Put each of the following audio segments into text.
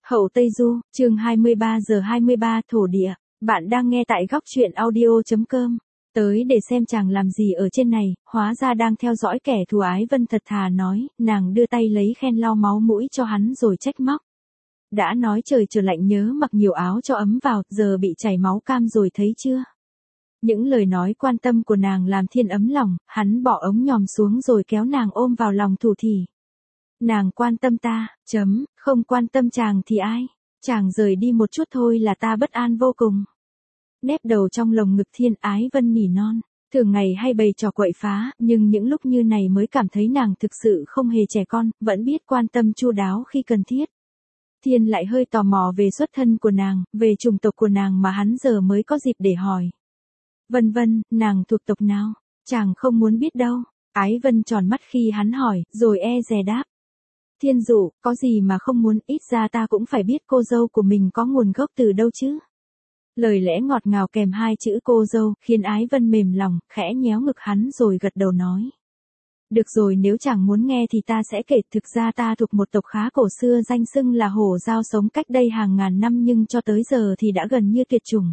Hậu Tây Du, chương 23 giờ 23 thổ địa. Bạn đang nghe tại góc truyện audio.com. Tới để xem chàng làm gì ở trên này, hóa ra đang theo dõi kẻ thù. Ái Vân thật thà nói, nàng đưa tay lấy khen lau máu mũi cho hắn rồi trách móc. Đã nói trời trở lạnh nhớ mặc nhiều áo cho ấm vào, giờ bị chảy máu cam rồi thấy chưa? Những lời nói quan tâm của nàng làm Thiên ấm lòng, hắn bỏ ống nhòm xuống rồi kéo nàng ôm vào lòng thủ thỉ. Nàng quan tâm ta, không quan tâm chàng thì ai? Chàng rời đi một chút thôi là ta bất an vô cùng. Nép đầu trong lồng ngực Thiên, Ái Vân nỉ non, thường ngày hay bày trò quậy phá, nhưng những lúc như này mới cảm thấy nàng thực sự không hề trẻ con, vẫn biết quan tâm chu đáo khi cần thiết. Thiên lại hơi tò mò về xuất thân của nàng, về chủng tộc của nàng mà hắn giờ mới có dịp để hỏi. Vân, nàng thuộc tộc nào? Chàng không muốn biết đâu. Ái Vân tròn mắt khi hắn hỏi, rồi dè đáp. Thiên dụ, có gì mà không muốn, ít ra ta cũng phải biết cô dâu của mình có nguồn gốc từ đâu chứ. Lời lẽ ngọt ngào kèm hai chữ cô dâu, khiến Ái Vân mềm lòng, khẽ nhéo ngực hắn rồi gật đầu nói. Được rồi, nếu chàng muốn nghe thì ta sẽ kể. Thực ra ta thuộc một tộc khá cổ xưa danh xưng là Hổ Dao, sống cách đây hàng ngàn năm nhưng cho tới giờ thì đã gần như tuyệt chủng.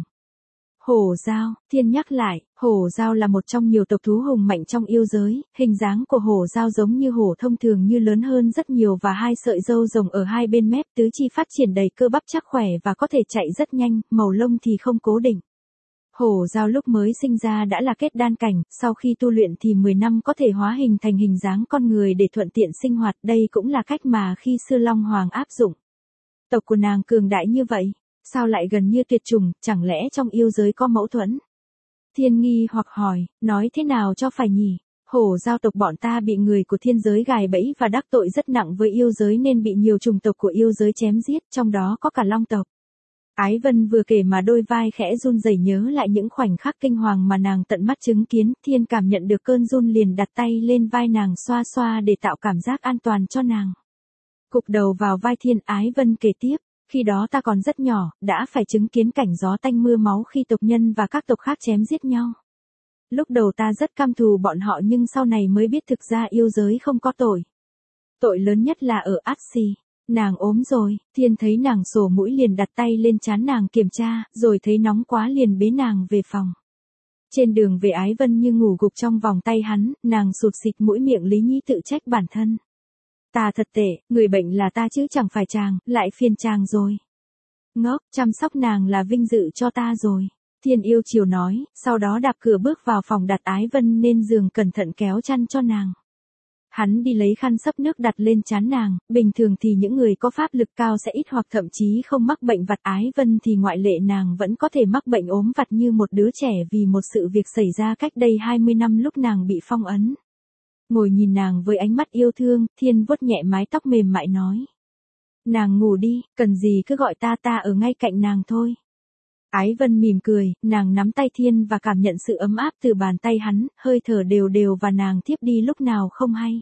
Hổ Dao, Thiên nhắc lại, Hổ Dao là một trong nhiều tộc thú hùng mạnh trong yêu giới, hình dáng của Hổ Dao giống như hổ thông thường như lớn hơn rất nhiều và hai sợi râu rồng ở hai bên mép, tứ chi phát triển đầy cơ bắp chắc khỏe và có thể chạy rất nhanh, màu lông thì không cố định. Hổ Dao lúc mới sinh ra đã là kết đan cảnh, sau khi tu luyện thì 10 năm có thể hóa hình thành hình dáng con người để thuận tiện sinh hoạt, đây cũng là cách mà khi xưa Long Hoàng áp dụng. Tộc của nàng cường đại như vậy. Sao lại gần như tuyệt chủng, chẳng lẽ trong yêu giới có mâu thuẫn? Thiên nghi hoặc hỏi, nói thế nào cho phải nhỉ? Hổ Dao tộc bọn ta bị người của thiên giới gài bẫy và đắc tội rất nặng với yêu giới nên bị nhiều chủng tộc của yêu giới chém giết, trong đó có cả Long tộc. Ái Vân vừa kể mà đôi vai khẽ run rẩy nhớ lại những khoảnh khắc kinh hoàng mà nàng tận mắt chứng kiến. Thiên cảm nhận được cơn run liền đặt tay lên vai nàng xoa xoa để tạo cảm giác an toàn cho nàng. Cụp đầu vào vai Thiên, Ái Vân kể tiếp. Khi đó ta còn rất nhỏ, đã phải chứng kiến cảnh gió tanh mưa máu khi tộc nhân và các tộc khác chém giết nhau. Lúc đầu ta rất căm thù bọn họ nhưng sau này mới biết thực ra yêu giới không có tội. Tội lớn nhất là ở Át Xì. Nàng ốm rồi, Thiên thấy nàng sổ mũi liền đặt tay lên trán nàng kiểm tra, rồi thấy nóng quá liền bế nàng về phòng. Trên đường về Ái Vân như ngủ gục trong vòng tay hắn, nàng sụt xịt mũi miệng lý nhí tự trách bản thân. Ta thật tệ, người bệnh là ta chứ chẳng phải chàng, lại phiền chàng rồi. Ngốc, chăm sóc nàng là vinh dự cho ta rồi. Thiên yêu chiều nói, sau đó đạp cửa bước vào phòng đặt Ái Vân lên giường cẩn thận kéo chăn cho nàng. Hắn đi lấy khăn xấp nước đặt lên trán nàng, bình thường thì những người có pháp lực cao sẽ ít hoặc thậm chí không mắc bệnh vặt, Ái Vân thì ngoại lệ, nàng vẫn có thể mắc bệnh ốm vặt như một đứa trẻ vì một sự việc xảy ra cách đây 20 năm lúc nàng bị phong ấn. Ngồi nhìn nàng với ánh mắt yêu thương, Thiên vuốt nhẹ mái tóc mềm mại nói. Nàng ngủ đi, cần gì cứ gọi ta ở ngay cạnh nàng thôi. Ái Vân mỉm cười, nàng nắm tay Thiên và cảm nhận sự ấm áp từ bàn tay hắn, hơi thở đều đều và nàng thiếp đi lúc nào không hay.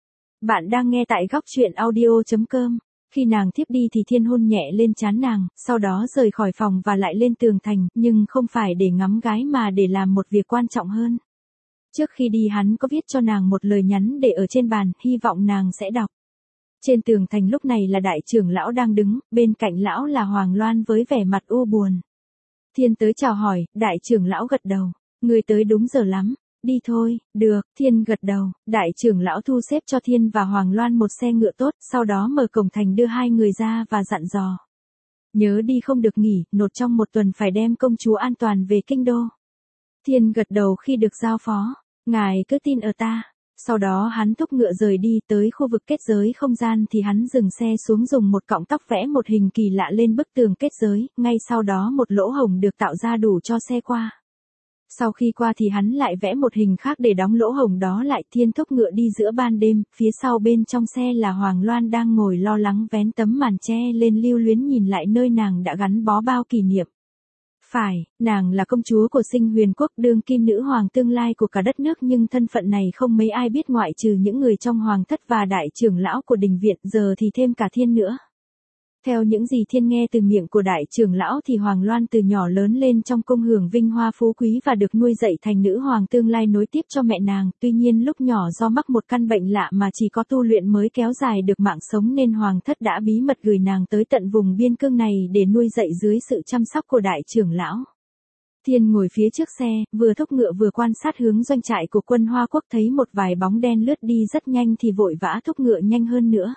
Bạn đang nghe tại góc truyện audio.com. Khi nàng thiếp đi thì Thiên hôn nhẹ lên trán nàng, sau đó rời khỏi phòng và lại lên tường thành, nhưng không phải để ngắm gái mà để làm một việc quan trọng hơn. Trước khi đi hắn có viết cho nàng một lời nhắn để ở trên bàn, hy vọng nàng sẽ đọc. Trên tường thành lúc này là đại trưởng lão đang đứng, bên cạnh lão là Hoàng Loan với vẻ mặt u buồn. Thiên tới chào hỏi, đại trưởng lão gật đầu. Người tới đúng giờ lắm, đi thôi, được, Thiên gật đầu. Đại trưởng lão thu xếp cho Thiên và Hoàng Loan một xe ngựa tốt, sau đó mở cổng thành đưa hai người ra và dặn dò. Nhớ đi không được nghỉ, nốt trong một tuần phải đem công chúa an toàn về kinh đô. Thiên gật đầu khi được giao phó. Ngài cứ tin ở ta. Sau đó hắn thúc ngựa rời đi, tới khu vực kết giới không gian thì hắn dừng xe xuống, dùng một cọng tóc vẽ một hình kỳ lạ lên bức tường kết giới, ngay sau đó một lỗ hổng được tạo ra đủ cho xe qua. Sau khi qua thì hắn lại vẽ một hình khác để đóng lỗ hổng đó lại. Thiên thúc ngựa đi giữa ban đêm, phía sau bên trong xe là Hoàng Loan đang ngồi lo lắng vén tấm màn che lên lưu luyến nhìn lại nơi nàng đã gắn bó bao kỷ niệm. Phải, nàng là công chúa của Sinh Huyền Quốc, đương kim nữ hoàng tương lai của cả đất nước, nhưng thân phận này không mấy ai biết ngoại trừ những người trong hoàng thất và đại trưởng lão của đình viện, giờ thì thêm cả Thiên nữa. Theo những gì thiên nghe từ miệng của đại trưởng lão thì Hoàng Loan từ nhỏ lớn lên trong cung hưởng vinh hoa phú quý và được nuôi dạy thành nữ hoàng tương lai nối tiếp cho mẹ nàng, tuy nhiên lúc nhỏ do mắc một căn bệnh lạ mà chỉ có tu luyện mới kéo dài được mạng sống nên hoàng thất đã bí mật gửi nàng tới tận vùng biên cương này để nuôi dạy dưới sự chăm sóc của đại trưởng lão. Thiên ngồi phía trước xe, vừa thúc ngựa vừa quan sát hướng doanh trại của quân Hoa Quốc, thấy một vài bóng đen lướt đi rất nhanh thì vội vã thúc ngựa nhanh hơn nữa.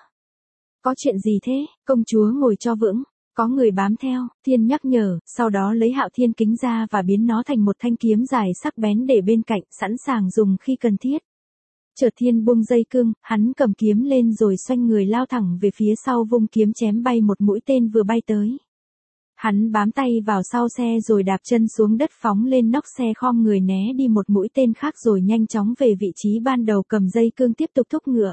Có chuyện gì thế, công chúa ngồi cho vững, có người bám theo, Thiên nhắc nhở, sau đó lấy Hạo Thiên kính ra và biến nó thành một thanh kiếm dài sắc bén để bên cạnh, sẵn sàng dùng khi cần thiết. Chợt Thiên buông dây cương, hắn cầm kiếm lên rồi xoay người lao thẳng về phía sau, vung kiếm chém bay một mũi tên vừa bay tới. Hắn bám tay vào sau xe rồi đạp chân xuống đất phóng lên nóc xe, khom người né đi một mũi tên khác rồi nhanh chóng về vị trí ban đầu, cầm dây cương tiếp tục thúc ngựa.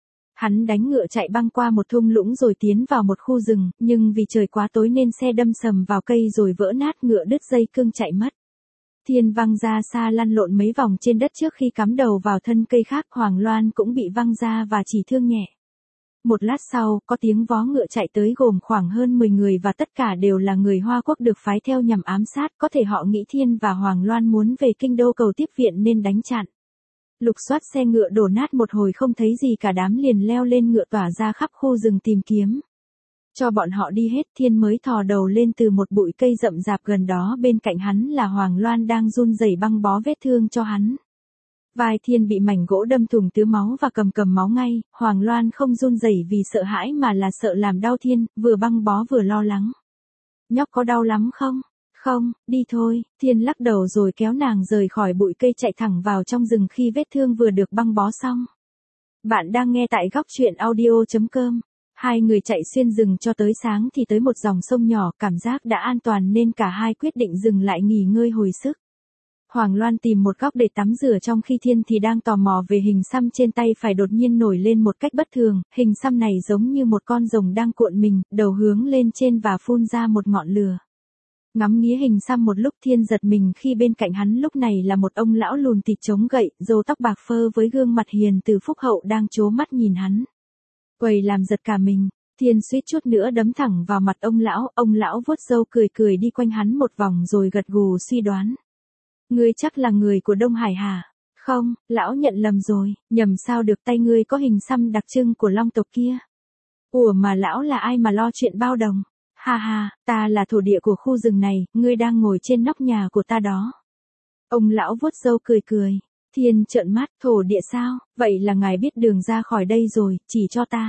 Hắn đánh ngựa chạy băng qua một thung lũng rồi tiến vào một khu rừng, nhưng vì trời quá tối nên xe đâm sầm vào cây rồi vỡ nát, ngựa đứt dây cương chạy mất. Thiên văng ra xa lăn lộn mấy vòng trên đất trước khi cắm đầu vào thân cây khác, Hoàng Loan cũng bị văng ra và chỉ thương nhẹ. Một lát sau, có tiếng vó ngựa chạy tới gồm khoảng hơn 10 người và tất cả đều là người Hoa Quốc được phái theo nhằm ám sát, có thể họ nghĩ Thiên và Hoàng Loan muốn về kinh đô cầu tiếp viện nên đánh chặn. Lục soát xe ngựa đổ nát một hồi không thấy gì cả, đám liền leo lên ngựa tỏa ra khắp khu rừng tìm kiếm. Cho bọn họ đi hết, Thiên mới thò đầu lên từ một bụi cây rậm rạp gần đó, bên cạnh hắn là Hoàng Loan đang run rẩy băng bó vết thương cho hắn. Vai Thiên bị mảnh gỗ đâm thủng tứ máu và cầm máu ngay, Hoàng Loan không run rẩy vì sợ hãi mà là sợ làm đau Thiên, vừa băng bó vừa lo lắng. Nhóc có đau lắm không? Không, đi thôi, Thiên lắc đầu rồi kéo nàng rời khỏi bụi cây chạy thẳng vào trong rừng khi vết thương vừa được băng bó xong. Bạn đang nghe tại góc truyện audio.com. Hai người chạy xuyên rừng cho tới sáng thì tới một dòng sông nhỏ, cảm giác đã an toàn nên cả hai quyết định dừng lại nghỉ ngơi hồi sức. Hoàng Loan tìm một góc để tắm rửa trong khi Thiên thì đang tò mò về hình xăm trên tay phải đột nhiên nổi lên một cách bất thường, hình xăm này giống như một con rồng đang cuộn mình, đầu hướng lên trên và phun ra một ngọn lửa. Ngắm nghía hình xăm một lúc, Thiên giật mình khi bên cạnh hắn lúc này là một ông lão lùn thịt chống gậy, râu tóc bạc phơ với gương mặt hiền từ phúc hậu đang trố mắt nhìn hắn. Quầy làm giật cả mình, Thiên suýt chút nữa đấm thẳng vào mặt ông lão vuốt râu cười đi quanh hắn một vòng rồi gật gù suy đoán. Ngươi chắc là người của Đông Hải hả? Không, lão nhận lầm rồi, nhầm sao được, tay ngươi có hình xăm đặc trưng của Long tộc kia. Ủa mà lão là ai mà lo chuyện bao đồng? Ha ha, ta là thổ địa của khu rừng này, ngươi đang ngồi trên nóc nhà của ta đó. Ông lão vuốt râu cười. Thiên trợn mắt, thổ địa sao, vậy là ngài biết đường ra khỏi đây rồi, chỉ cho ta.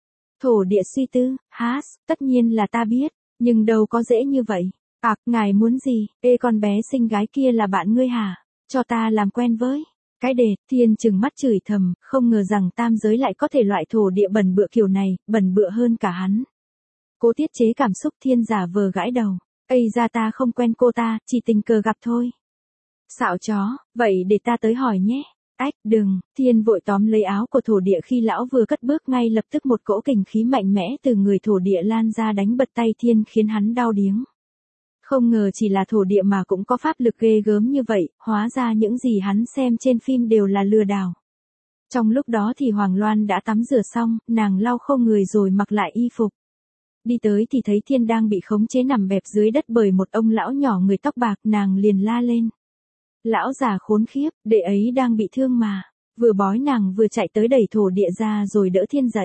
Thổ địa suy tư, tất nhiên là ta biết, nhưng đâu có dễ như vậy. Ngài muốn gì, con bé xinh gái kia là bạn ngươi hả? Cho ta làm quen với. Cái đệt, Thiên trừng mắt chửi thầm, không ngờ rằng tam giới lại có thể loại thổ địa bẩn bựa kiểu này, bẩn bựa hơn cả hắn. Cố tiết chế cảm xúc, Thiên giả vờ gãi đầu. Ây ra, ta không quen cô ta, chỉ tình cờ gặp thôi. Xạo chó, vậy để ta tới hỏi nhé. Đừng, Thiên vội tóm lấy áo của thổ địa khi lão vừa cất bước, ngay lập tức một cỗ kình khí mạnh mẽ từ người thổ địa lan ra đánh bật tay Thiên khiến hắn đau điếng. Không ngờ chỉ là thổ địa mà cũng có pháp lực ghê gớm như vậy, hóa ra những gì hắn xem trên phim đều là lừa đảo. Trong lúc đó thì Hoàng Loan đã tắm rửa xong, nàng lau khô người rồi mặc lại y phục. Đi tới thì thấy Thiên đang bị khống chế nằm bẹp dưới đất bởi một ông lão nhỏ người tóc bạc, nàng liền la lên. Lão già khốn khiếp, đệ ấy đang bị thương mà. Vừa bói nàng vừa chạy tới đẩy thổ địa ra rồi đỡ Thiên dậy.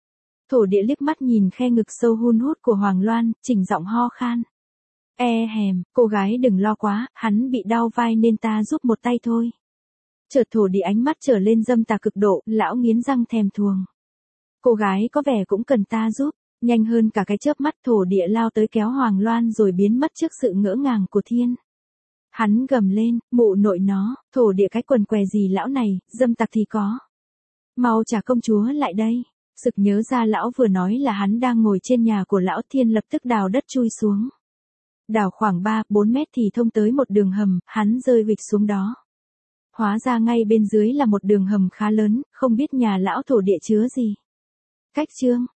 Thổ địa liếc mắt nhìn khe ngực sâu hun hút của Hoàng Loan, chỉnh giọng ho khan. Cô gái đừng lo quá, hắn bị đau vai nên ta giúp một tay thôi. Chợt thổ địa ánh mắt trở lên dâm tà cực độ, lão nghiến răng thèm thuồng. Cô gái có vẻ cũng cần ta giúp. Nhanh hơn cả cái chớp mắt, thổ địa lao tới kéo Hoàng Loan rồi biến mất trước sự ngỡ ngàng của Thiên. Hắn gầm lên, mụ nội nó, thổ địa cái quần què gì lão này, dâm tặc thì có. Mau trả công chúa lại đây. Sực nhớ ra lão vừa nói là hắn đang ngồi trên nhà của lão, Thiên lập tức đào đất chui xuống. Đào khoảng 3-4 mét thì thông tới một đường hầm, hắn rơi vịch xuống đó. Hóa ra ngay bên dưới là một đường hầm khá lớn, không biết nhà lão thổ địa chứa gì. Cách chương,